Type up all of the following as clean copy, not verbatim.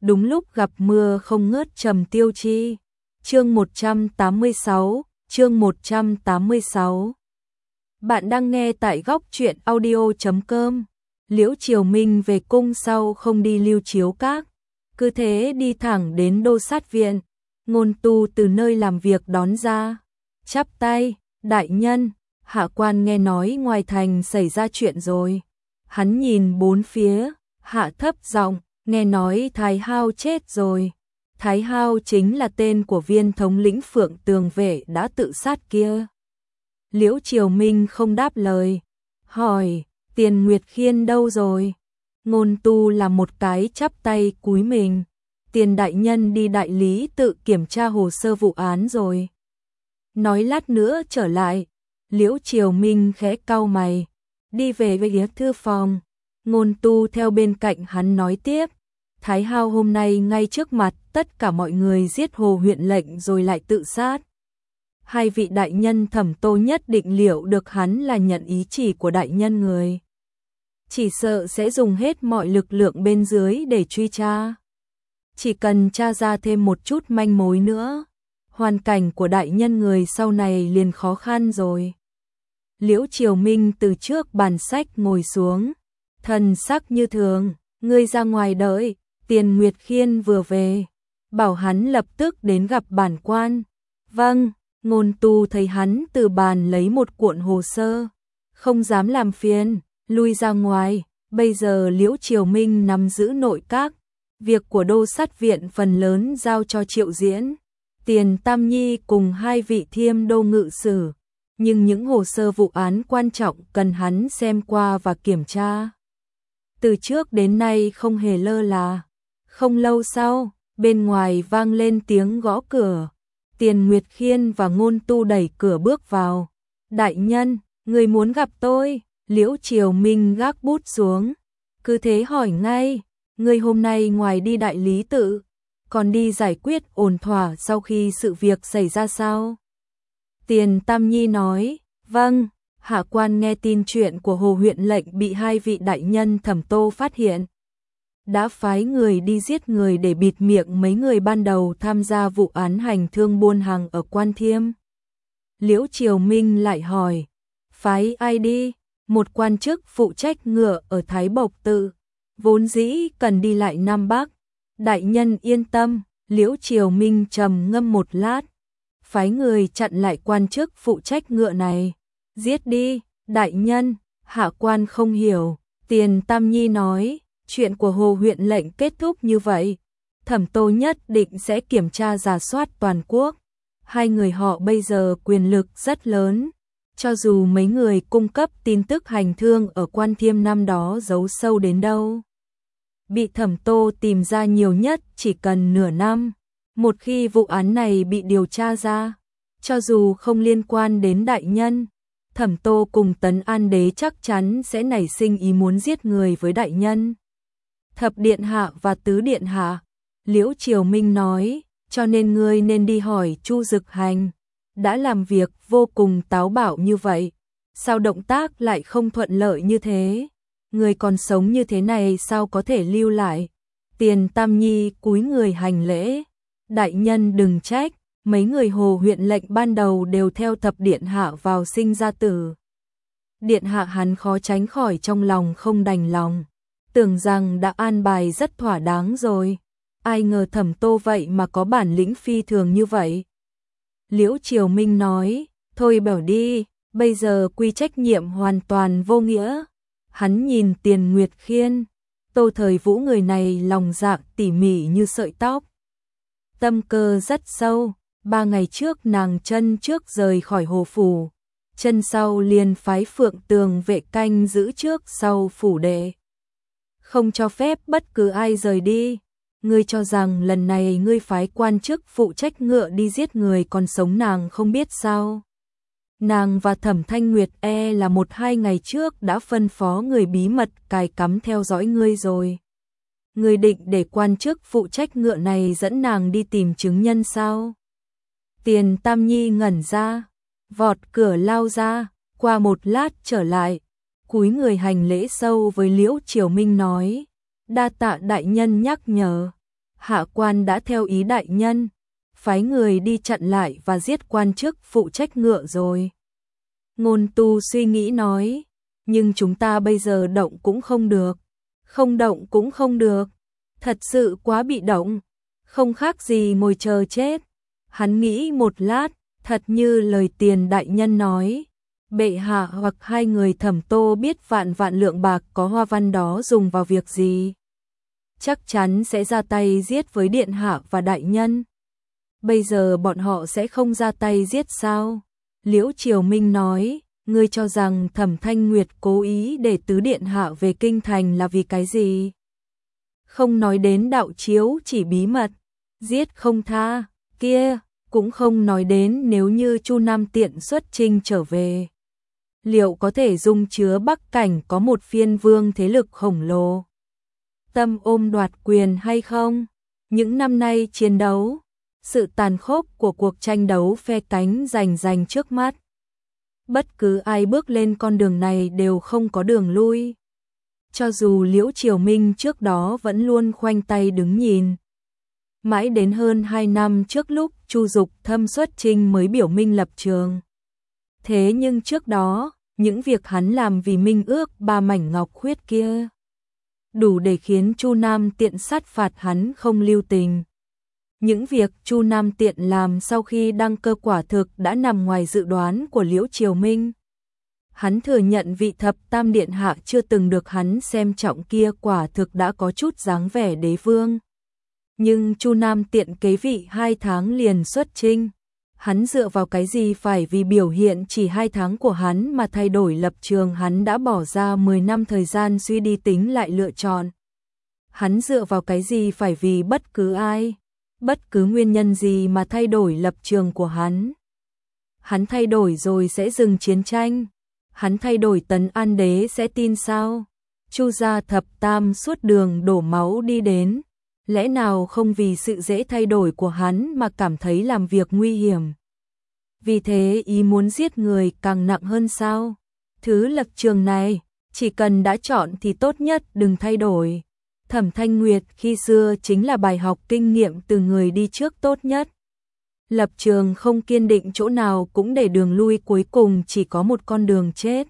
đúng lúc gặp mưa không ngớt Trầm Tiêu Chi. Chương 186, chương 186. Bạn đang nghe tại góc truyện audio.com. Liễu Triều Minh về cung sau không đi Lưu Chiếu Các, cứ thế đi thẳng đến Đô Sát Viện. Ngôn Tu từ nơi làm việc đón ra, chắp tay, đại nhân, hạ quan nghe nói ngoài thành xảy ra chuyện rồi. Hắn nhìn bốn phía, hạ thấp giọng, nghe nói Thái Hao chết rồi. Thái Hao chính là tên của viên thống lĩnh Phượng Tường Vệ đã tự sát kia. Liễu Triều Minh không đáp lời, hỏi, Tiền Nguyệt Khiên đâu rồi? Ngôn Tu là một cái chắp tay cúi mình, Tiền đại nhân đi đại lý tự kiểm tra hồ sơ vụ án rồi. Nói lát nữa trở lại. Liễu Triều Minh khẽ cau mày, đi về phía thư phòng. Ngôn Tu theo bên cạnh hắn nói tiếp, Thái Hao hôm nay ngay trước mặt tất cả mọi người giết Hồ huyện lệnh rồi lại tự sát. Hai vị đại nhân Thẩm Tô nhất định liệu được hắn là nhận ý chỉ của đại nhân người. Chỉ sợ sẽ dùng hết mọi lực lượng bên dưới để truy tra. Chỉ cần tra ra thêm một chút manh mối nữa, hoàn cảnh của đại nhân người sau này liền khó khăn rồi. Liễu Triều Minh từ trước bàn sách ngồi xuống, thần sắc như thường, ngươi ra ngoài đợi, Tiền Nguyệt Khiên vừa về, bảo hắn lập tức đến gặp bản quan. Vâng. Ngôn Tu thấy hắn từ bàn lấy một cuộn hồ sơ, không dám làm phiền, lui ra ngoài. Bây giờ Liễu Triều Minh nắm giữ nội các, việc của Đô Sát Viện phần lớn giao cho Triệu Diễn, Tiền Tam Nhi cùng hai vị Thiêm Đô ngự sử, nhưng những hồ sơ vụ án quan trọng cần hắn xem qua và kiểm tra. Từ trước đến nay không hề lơ là. Không lâu sau, bên ngoài vang lên tiếng gõ cửa. Tiền Nguyệt Khiên và Ngôn Tu đẩy cửa bước vào. Đại nhân, người muốn gặp tôi. Liễu Triều Minh gác bút xuống, cứ thế hỏi ngay, người hôm nay ngoài đi đại lý tự, còn đi giải quyết ổn thỏa sau khi sự việc xảy ra sao? Tiền Tam Nhi nói, vâng, hạ quan nghe tin chuyện của Hồ huyện lệnh bị hai vị đại nhân Thẩm Tô phát hiện, đã phái người đi giết người để bịt miệng mấy người ban đầu tham gia vụ án hành thương buôn hàng ở Quan Thiêm. Liễu Triều Minh lại hỏi, phái ai đi? Một quan chức phụ trách ngựa ở Thái Bộc Tự, vốn dĩ cần đi lại Nam Bắc. Đại nhân yên tâm. Liễu Triều Minh trầm ngâm một lát, phái người chặn lại quan chức phụ trách ngựa này. Giết đi, đại nhân. Hạ quan không hiểu. Tiền Tam Nhi nói, chuyện của Hồ huyện lệnh kết thúc như vậy, Thẩm Tô nhất định sẽ kiểm tra rà soát toàn quốc. Hai người họ bây giờ quyền lực rất lớn, cho dù mấy người cung cấp tin tức hành thương ở Quan Thiêm năm đó giấu sâu đến đâu, bị Thẩm Tô tìm ra nhiều nhất chỉ cần nửa năm. Một khi vụ án này bị điều tra ra, cho dù không liên quan đến đại nhân, Thẩm Tô cùng Tấn An Đế chắc chắn sẽ nảy sinh ý muốn giết người với đại nhân. Thập điện hạ và tứ điện hạ. Liễu Triều Minh nói, cho nên ngươi nên đi hỏi Chu Dực Hành, đã làm việc vô cùng táo bạo như vậy, sao động tác lại không thuận lợi như thế? Người còn sống như thế này sao có thể lưu lại? Tiền Tam Nhi cúi người hành lễ, đại nhân đừng trách, mấy người Hồ huyện lệnh ban đầu đều theo thập điện hạ vào sinh ra tử. Điện hạ hắn khó tránh khỏi trong lòng không đành lòng, tưởng rằng đã an bài rất thỏa đáng rồi, ai ngờ Thẩm Tô vậy mà có bản lĩnh phi thường như vậy. Liễu Triều Minh nói, thôi bảo đi, bây giờ quy trách nhiệm hoàn toàn vô nghĩa. Hắn nhìn Tiền Nguyệt Khiên, Tô Thời Vũ người này lòng dạ tỉ mỉ như sợi tóc, tâm cơ rất sâu. 3 ngày trước nàng chân trước rời khỏi Hồ phủ, chân sau liền phái Phượng Tường Vệ canh giữ trước sau phủ đệ, không cho phép bất cứ ai rời đi. Ngươi cho rằng lần này ngươi phái quan chức phụ trách ngựa đi giết người còn sống nàng không biết sao? Nàng và Thẩm Thanh Nguyệt là 1-2 ngày trước đã phân phó người bí mật cài cắm theo dõi ngươi rồi. Ngươi định để quan chức phụ trách ngựa này dẫn nàng đi tìm chứng nhân sao? Tiền Tam Nhi ngẩn ra, vọt cửa lao ra, qua một lát trở lại, cúi người hành lễ sâu với Liễu Triều Minh nói, đa tạ đại nhân nhắc nhở. Hạ quan đã theo ý đại nhân, phái người đi chặn lại và giết quan chức phụ trách ngựa rồi. Ngôn Tu suy nghĩ nói, nhưng chúng ta bây giờ động cũng không được, không động cũng không được, thật sự quá bị động, không khác gì ngồi chờ chết. Hắn nghĩ một lát, thật như lời Tiền đại nhân nói, bệ hạ hoặc hai người Thẩm Tô biết vạn vạn lượng bạc có hoa văn đó dùng vào việc gì, chắc chắn sẽ ra tay giết với điện hạ và đại nhân. Bây giờ bọn họ sẽ không ra tay giết sao? Liễu Triều Minh nói, ngươi cho rằng Thẩm Thanh Nguyệt cố ý để tứ điện hạ về kinh thành là vì cái gì? Không nói đến đạo chiếu chỉ bí mật, giết không tha, kia, cũng không nói đến nếu như Chu Nam Tiện xuất chinh trở về. Liệu có thể dung chứa Bắc Cảnh có một phiên vương thế lực khổng lồ tâm ôm đoạt quyền hay không? Những năm nay chiến đấu, sự tàn khốc của cuộc tranh đấu phe cánh giành trước mắt. Bất cứ ai bước lên con đường này đều không có đường lui. Cho dù Liễu Triều Minh trước đó vẫn luôn khoanh tay đứng nhìn. Mãi đến hơn 2 năm trước lúc Chu Dục Thâm xuất chinh mới biểu minh lập trường. Thế nhưng trước đó, những việc hắn làm vì minh ước 3 mảnh ngọc khuyết kia, đủ để khiến Chu Nam Tiện sát phạt hắn không lưu tình. Những việc Chu Nam Tiện làm sau khi đăng cơ quả thực đã nằm ngoài dự đoán của Liễu Triều Minh. Hắn thừa nhận vị thập tam điện hạ chưa từng được hắn xem trọng kia quả thực đã có chút dáng vẻ đế vương. Nhưng Chu Nam Tiện kế vị 2 tháng liền xuất chinh. Hắn dựa vào cái gì phải vì biểu hiện chỉ 2 tháng của hắn mà thay đổi lập trường hắn đã bỏ ra 10 năm thời gian suy đi tính lại lựa chọn. Hắn dựa vào cái gì phải vì bất cứ ai, bất cứ nguyên nhân gì mà thay đổi lập trường của hắn. Hắn thay đổi rồi sẽ dừng chiến tranh. Hắn thay đổi Tấn An Đế sẽ tin sao? Chu gia thập tam suốt đường đổ máu đi đến. Lẽ nào không vì sự dễ thay đổi của hắn mà cảm thấy làm việc nguy hiểm? Vì thế ý muốn giết người càng nặng hơn sao? Thứ lập trường này, chỉ cần đã chọn thì tốt nhất đừng thay đổi. Thẩm Thanh Nguyệt khi xưa chính là bài học kinh nghiệm từ người đi trước tốt nhất. Lập trường không kiên định chỗ nào cũng để đường lui cuối cùng chỉ có một con đường chết.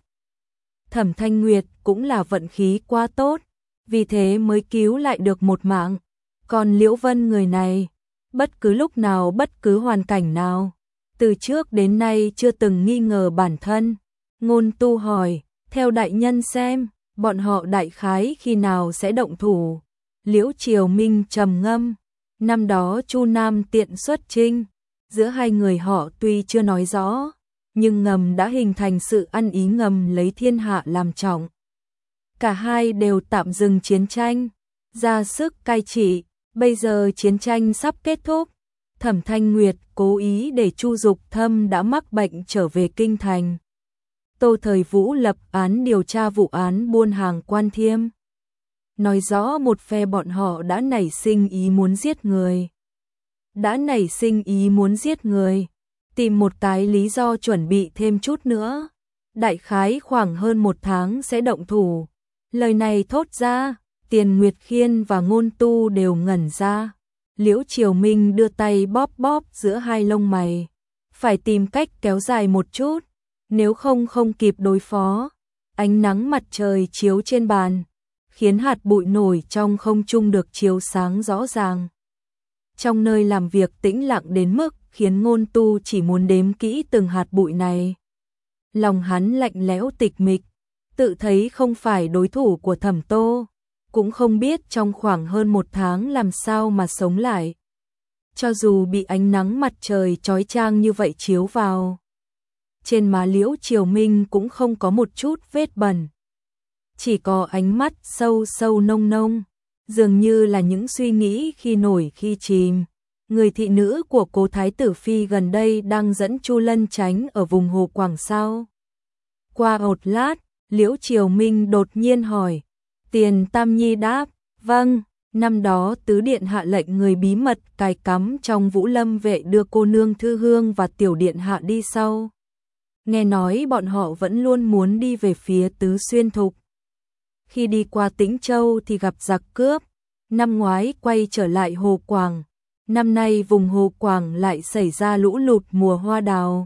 Thẩm Thanh Nguyệt cũng là vận khí quá tốt, vì thế mới cứu lại được một mạng. Còn Liễu Vân người này, bất cứ lúc nào bất cứ hoàn cảnh nào, từ trước đến nay chưa từng nghi ngờ bản thân. Ngôn Tu hỏi, theo đại nhân xem, bọn họ đại khái khi nào sẽ động thủ? Liễu Triều Minh trầm ngâm, năm đó Chu Nam Tiện xuất chinh, giữa hai người họ tuy chưa nói rõ, nhưng ngầm đã hình thành sự ăn ý ngầm lấy thiên hạ làm trọng. Cả hai đều tạm dừng chiến tranh, ra sức cai trị, bây giờ chiến tranh sắp kết thúc. Thẩm Thanh Nguyệt cố ý để Chu Dục Thâm đã mắc bệnh trở về kinh thành. Tô Thời Vũ lập án điều tra vụ án buôn hàng Quan Thiêm. Nói rõ một phe bọn họ đã nảy sinh ý muốn giết người. Tìm một cái lý do chuẩn bị thêm chút nữa. Đại khái khoảng hơn 1 tháng sẽ động thủ. Lời này thốt ra, Tiền Nguyệt Khiên và Ngôn Tu đều ngẩn ra. Liễu Triều Minh đưa tay bóp bóp giữa hai lông mày. Phải tìm cách kéo dài một chút, nếu không kịp đối phó. Ánh nắng mặt trời chiếu trên bàn, khiến hạt bụi nổi trong không trung được chiếu sáng rõ ràng. Trong nơi làm việc tĩnh lặng đến mức khiến Ngôn Tu chỉ muốn đếm kỹ từng hạt bụi này. Lòng hắn lạnh lẽo tịch mịch, tự thấy không phải đối thủ của Thẩm Tô, cũng không biết trong khoảng hơn 1 tháng làm sao mà sống lại. Cho dù bị ánh nắng mặt trời chói chang như vậy chiếu vào, trên má Liễu Triều Minh cũng không có một chút vết bẩn. Chỉ có ánh mắt sâu sâu nông nông, dường như là những suy nghĩ khi nổi khi chìm. Người thị nữ của cố thái tử phi gần đây đang dẫn Chu Lân tránh ở vùng hồ Quảng sao. Qua một lát, Liễu Triều Minh đột nhiên hỏi. Tiền Tam Nhi đáp, vâng, năm đó tứ điện hạ lệnh người bí mật cài cắm trong Vũ Lâm vệ đưa cô nương Thư Hương và tiểu điện hạ đi sau. Nghe nói bọn họ vẫn luôn muốn đi về phía Tứ Xuyên Thục. Khi đi qua Tĩnh Châu thì gặp giặc cướp, năm ngoái quay trở lại Hồ Quảng, năm nay vùng Hồ Quảng lại xảy ra lũ lụt mùa hoa đào.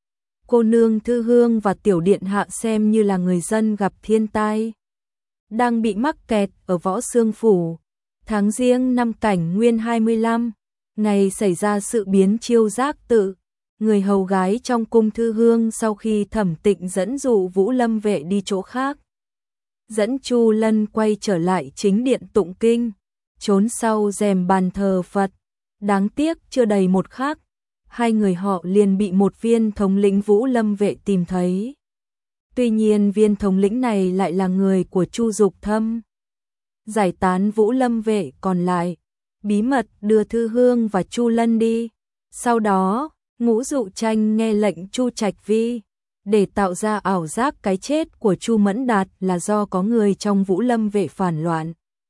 Cô nương Thư Hương và Tiểu Điện Hạ xem như là người dân gặp thiên tai, đang bị mắc kẹt ở Võ Xương Phủ. Tháng Giêng năm Cảnh Nguyên 25, ngày xảy ra sự biến chiêu giác tự, người hầu gái trong cung Thư Hương sau khi Thẩm Tịnh dẫn dụ Vũ Lâm Vệ đi chỗ khác, dẫn Chu Lân quay trở lại chính điện tụng kinh, trốn sau rèm bàn thờ Phật. Đáng tiếc chưa đầy một khắc, hai người họ liền bị một viên thống lĩnh Vũ Lâm Vệ tìm thấy. Tuy nhiên viên thống lĩnh này lại là người của Chu Dục Thâm. Giải tán Vũ Lâm Vệ còn lại, bí mật đưa Thư Hương và Chu Lân đi. Sau đó, Ngũ Dụ Tranh nghe lệnh Chu Trạch Vi, để tạo ra ảo giác cái chết của Chu Mẫn Đạt là do có người trong Vũ Lâm Vệ phản loạn,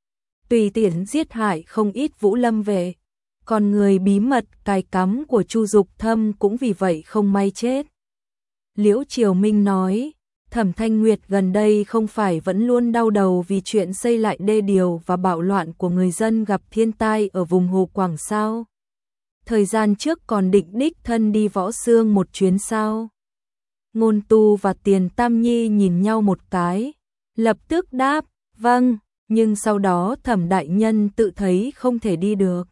tùy tiện giết hại không ít Vũ Lâm Vệ. Còn người bí mật cài cắm của Chu Dục Thâm cũng vì vậy không may chết. Liễu Triều Minh nói, Thẩm Thanh Nguyệt gần đây không phải vẫn luôn đau đầu vì chuyện xây lại đê điều và bạo loạn của người dân gặp thiên tai ở vùng Hồ Quảng sao? Thời gian trước còn định đích thân đi Võ Xương một chuyến sao? Ngôn Tu và Tiền Tam Nhi nhìn nhau một cái, lập tức đáp, vâng, nhưng sau đó Thẩm đại nhân tự thấy không thể đi được.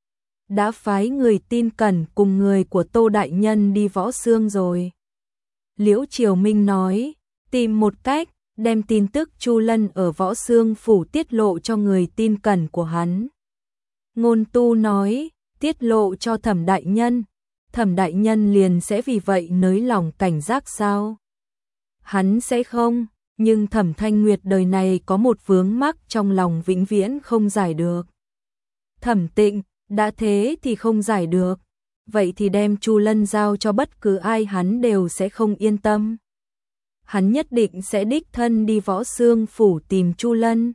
Đã phái người tin cẩn cùng người của Tô đại nhân đi Võ Xương rồi. Liễu Triều Minh nói, tìm một cách, đem tin tức Chu Lân ở Võ Xương Phủ tiết lộ cho người tin cẩn của hắn. Ngôn Tu nói, tiết lộ cho Thẩm đại nhân, Thẩm đại nhân liền sẽ vì vậy nới lòng cảnh giác sao? Hắn sẽ không, nhưng Thẩm Thanh Nguyệt đời này có một vướng mắc trong lòng vĩnh viễn không giải được. Thẩm Tịnh, đã thế thì không giải được, vậy thì đem Chu Lân giao cho bất cứ ai hắn đều sẽ không yên tâm. Hắn nhất định sẽ đích thân đi Võ Xương Phủ tìm Chu Lân,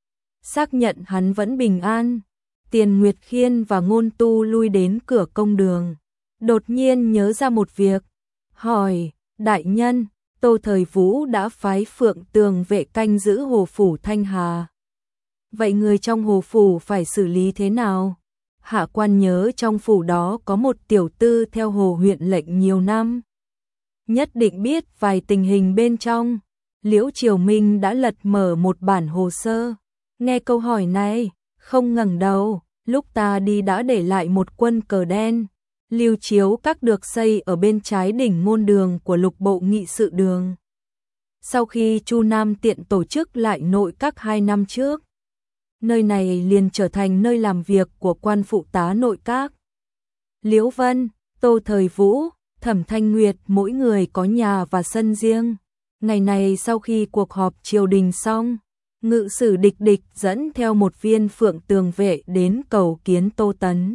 xác nhận hắn vẫn bình an. Tiền Nguyệt Khiên và Ngôn Tu lui đến cửa công đường, đột nhiên nhớ ra một việc, hỏi, đại nhân, Tô Thời Vũ đã phái Phượng Tường Vệ canh giữ Hồ Phủ Thanh Hà. Vậy người trong Hồ Phủ phải xử lý thế nào? Hạ quan nhớ trong phủ đó có một tiểu tư theo Hồ huyện lệnh nhiều năm, nhất định biết vài tình hình bên trong. Liễu Triều Minh đã lật mở một bản hồ sơ, nghe câu hỏi này, không ngẩng đầu. Lúc ta đi đã để lại một quân cờ đen, Lưu Chiếu Các được xây ở bên trái đỉnh ngôn đường của Lục Bộ Nghị sự đường. Sau khi Chu Nam Tiện tổ chức lại nội các 2 năm trước, nơi này liền trở thành nơi làm việc của quan phụ tá nội các. Liễu Vân, Tô Thời Vũ, Thẩm Thanh Nguyệt mỗi người có nhà và sân riêng. Ngày này sau khi cuộc họp triều đình xong, ngự sử Địch Địch dẫn theo một viên Phượng Tường Vệ đến cầu kiến Tô Tấn.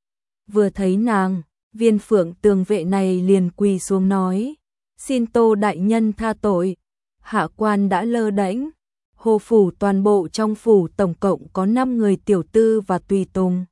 Vừa thấy nàng, viên Phượng Tường Vệ này liền quỳ xuống nói, xin Tô đại nhân tha tội, hạ quan đã lơ đễnh. Hồ phủ toàn bộ trong phủ tổng cộng có 5 người tiểu tư và tùy tùng.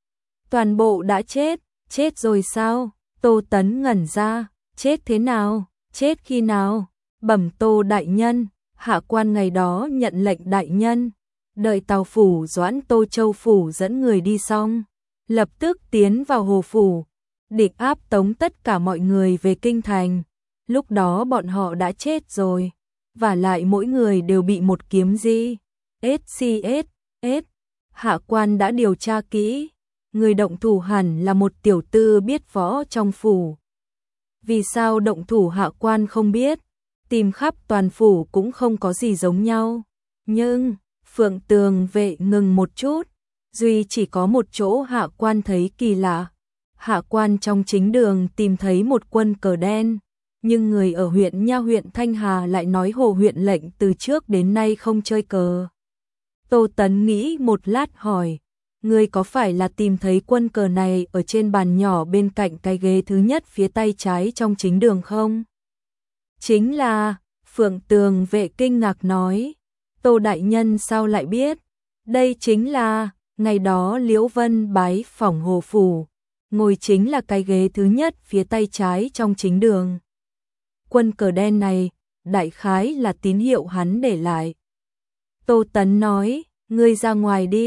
Toàn bộ đã chết, chết rồi sao? Tô Tấn ngẩn ra, chết thế nào, chết khi nào? Bẩm Tô đại nhân, hạ quan ngày đó nhận lệnh đại nhân, đợi Tào phủ Doãn Tô Châu phủ dẫn người đi xong, lập tức tiến vào Hồ phủ, định áp tống tất cả mọi người về kinh thành. Lúc đó bọn họ đã chết rồi, và lại mỗi người đều bị một kiếm gì SCS. Hạ quan đã điều tra kỹ, người động thủ hẳn là một tiểu tư biết võ trong phủ. Vì sao động thủ hạ quan không biết, tìm khắp toàn phủ cũng không có gì giống nhau. Nhưng, Phượng Tường Vệ ngừng một chút, duy chỉ có một chỗ hạ quan thấy kỳ lạ. Hạ quan trong chính đường tìm thấy một quân cờ đen, nhưng người ở huyện Nha huyện Thanh Hà lại nói Hồ huyện lệnh từ trước đến nay không chơi cờ. Tô Tấn nghĩ một lát hỏi, người có phải là tìm thấy quân cờ này ở trên bàn nhỏ bên cạnh cái ghế thứ nhất phía tay trái trong chính đường không? Chính là, Phượng Tường Vệ kinh ngạc nói, Tô đại nhân sao lại biết? Đây chính là, ngày đó Liễu Vân bái phỏng Hồ phủ, ngồi chính là cái ghế thứ nhất phía tay trái trong chính đường. Quân cờ đen này, đại khái là tín hiệu hắn để lại. Tô Tấn nói, ngươi ra ngoài đi,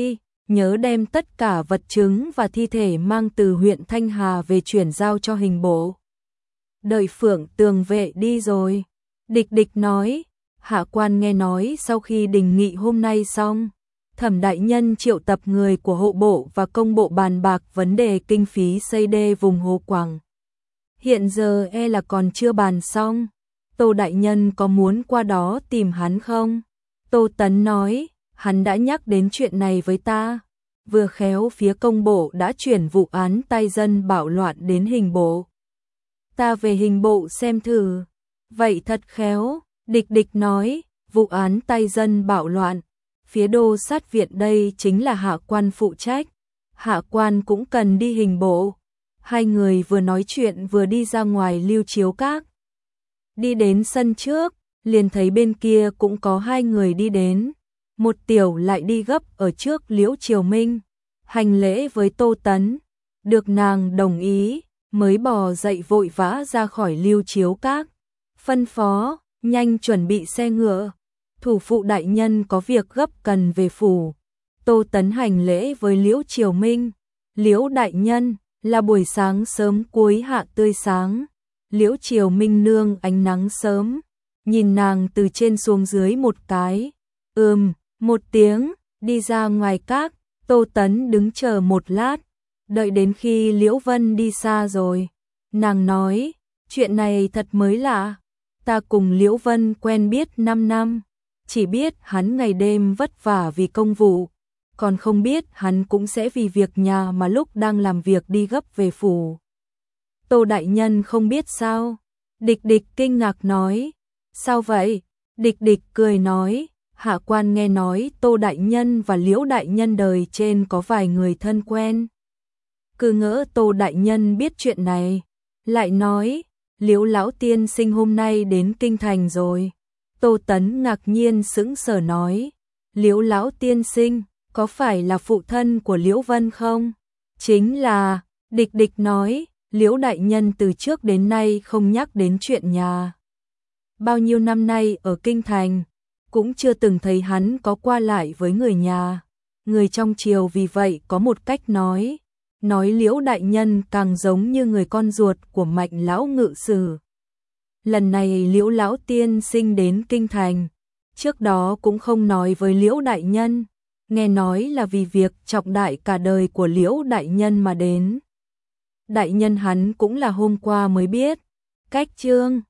nhớ đem tất cả vật chứng và thi thể mang từ huyện Thanh Hà về chuyển giao cho hình bộ. Đợi Phượng Tường vệ đi rồi, Địch Địch nói. Hạ quan nghe nói sau khi đình nghị hôm nay xong, Thẩm đại nhân triệu tập người của hộ bộ và công bộ bàn bạc vấn đề kinh phí xây đê vùng Hồ Quảng. Hiện giờ là còn chưa bàn xong. Tô đại nhân có muốn qua đó tìm hắn không? Tô Tấn nói, hắn đã nhắc đến chuyện này với ta. Vừa khéo phía công bộ đã chuyển vụ án tay dân bạo loạn đến hình bộ. Ta về hình bộ xem thử. Vậy thật khéo, Địch Địch nói, vụ án tay dân bạo loạn. Phía đô sát viện đây chính là hạ quan phụ trách. Hạ quan cũng cần đi hình bộ. Hai người vừa nói chuyện vừa đi ra ngoài Lưu Chiếu Các. Đi đến sân trước, liền thấy bên kia cũng có hai người đi đến. Một tiểu lại đi gấp ở trước Liễu Triều Minh, hành lễ với Tô Tấn. Được nàng đồng ý, mới bò dậy vội vã ra khỏi Lưu Chiếu Các. Phân phó, nhanh chuẩn bị xe ngựa. Thủ phụ đại nhân có việc gấp cần về phủ. Tô Tấn hành lễ với Liễu Triều Minh. Liễu đại nhân, là buổi sáng sớm cuối hạ tươi sáng. Liễu Triều Minh nương ánh nắng sớm, nhìn nàng từ trên xuống dưới một cái. Một tiếng, đi ra ngoài các. Tô Tấn đứng chờ một lát, đợi đến khi Liễu Vân đi xa rồi. Nàng nói, chuyện này thật mới lạ. Ta cùng Liễu Vân quen biết 5 năm, chỉ biết hắn ngày đêm vất vả vì công vụ, còn không biết hắn cũng sẽ vì việc nhà mà lúc đang làm việc đi gấp về phủ. Tô đại nhân không biết sao? Địch Địch kinh ngạc nói. Sao vậy? Địch Địch cười nói, hạ quan nghe nói Tô đại nhân và Liễu đại nhân đời trên có vài người thân quen. Cứ ngỡ Tô đại nhân biết chuyện này. Lại nói, Liễu lão tiên sinh hôm nay đến kinh thành rồi. Tô Tấn ngạc nhiên sững sờ nói, Liễu lão tiên sinh, có phải là phụ thân của Liễu Vân không? Chính là, Địch Địch nói, Liễu đại nhân từ trước đến nay không nhắc đến chuyện nhà. Bao nhiêu năm nay ở kinh thành, cũng chưa từng thấy hắn có qua lại với người nhà. Người trong triều vì vậy có một cách nói Liễu đại nhân càng giống như người con ruột của Mạnh lão ngự sử. Lần này Liễu lão tiên sinh đến kinh thành, trước đó cũng không nói với Liễu đại nhân, nghe nói là vì việc trọng đại cả đời của Liễu đại nhân mà đến. Đại nhân hắn cũng là hôm qua mới biết. Cách chương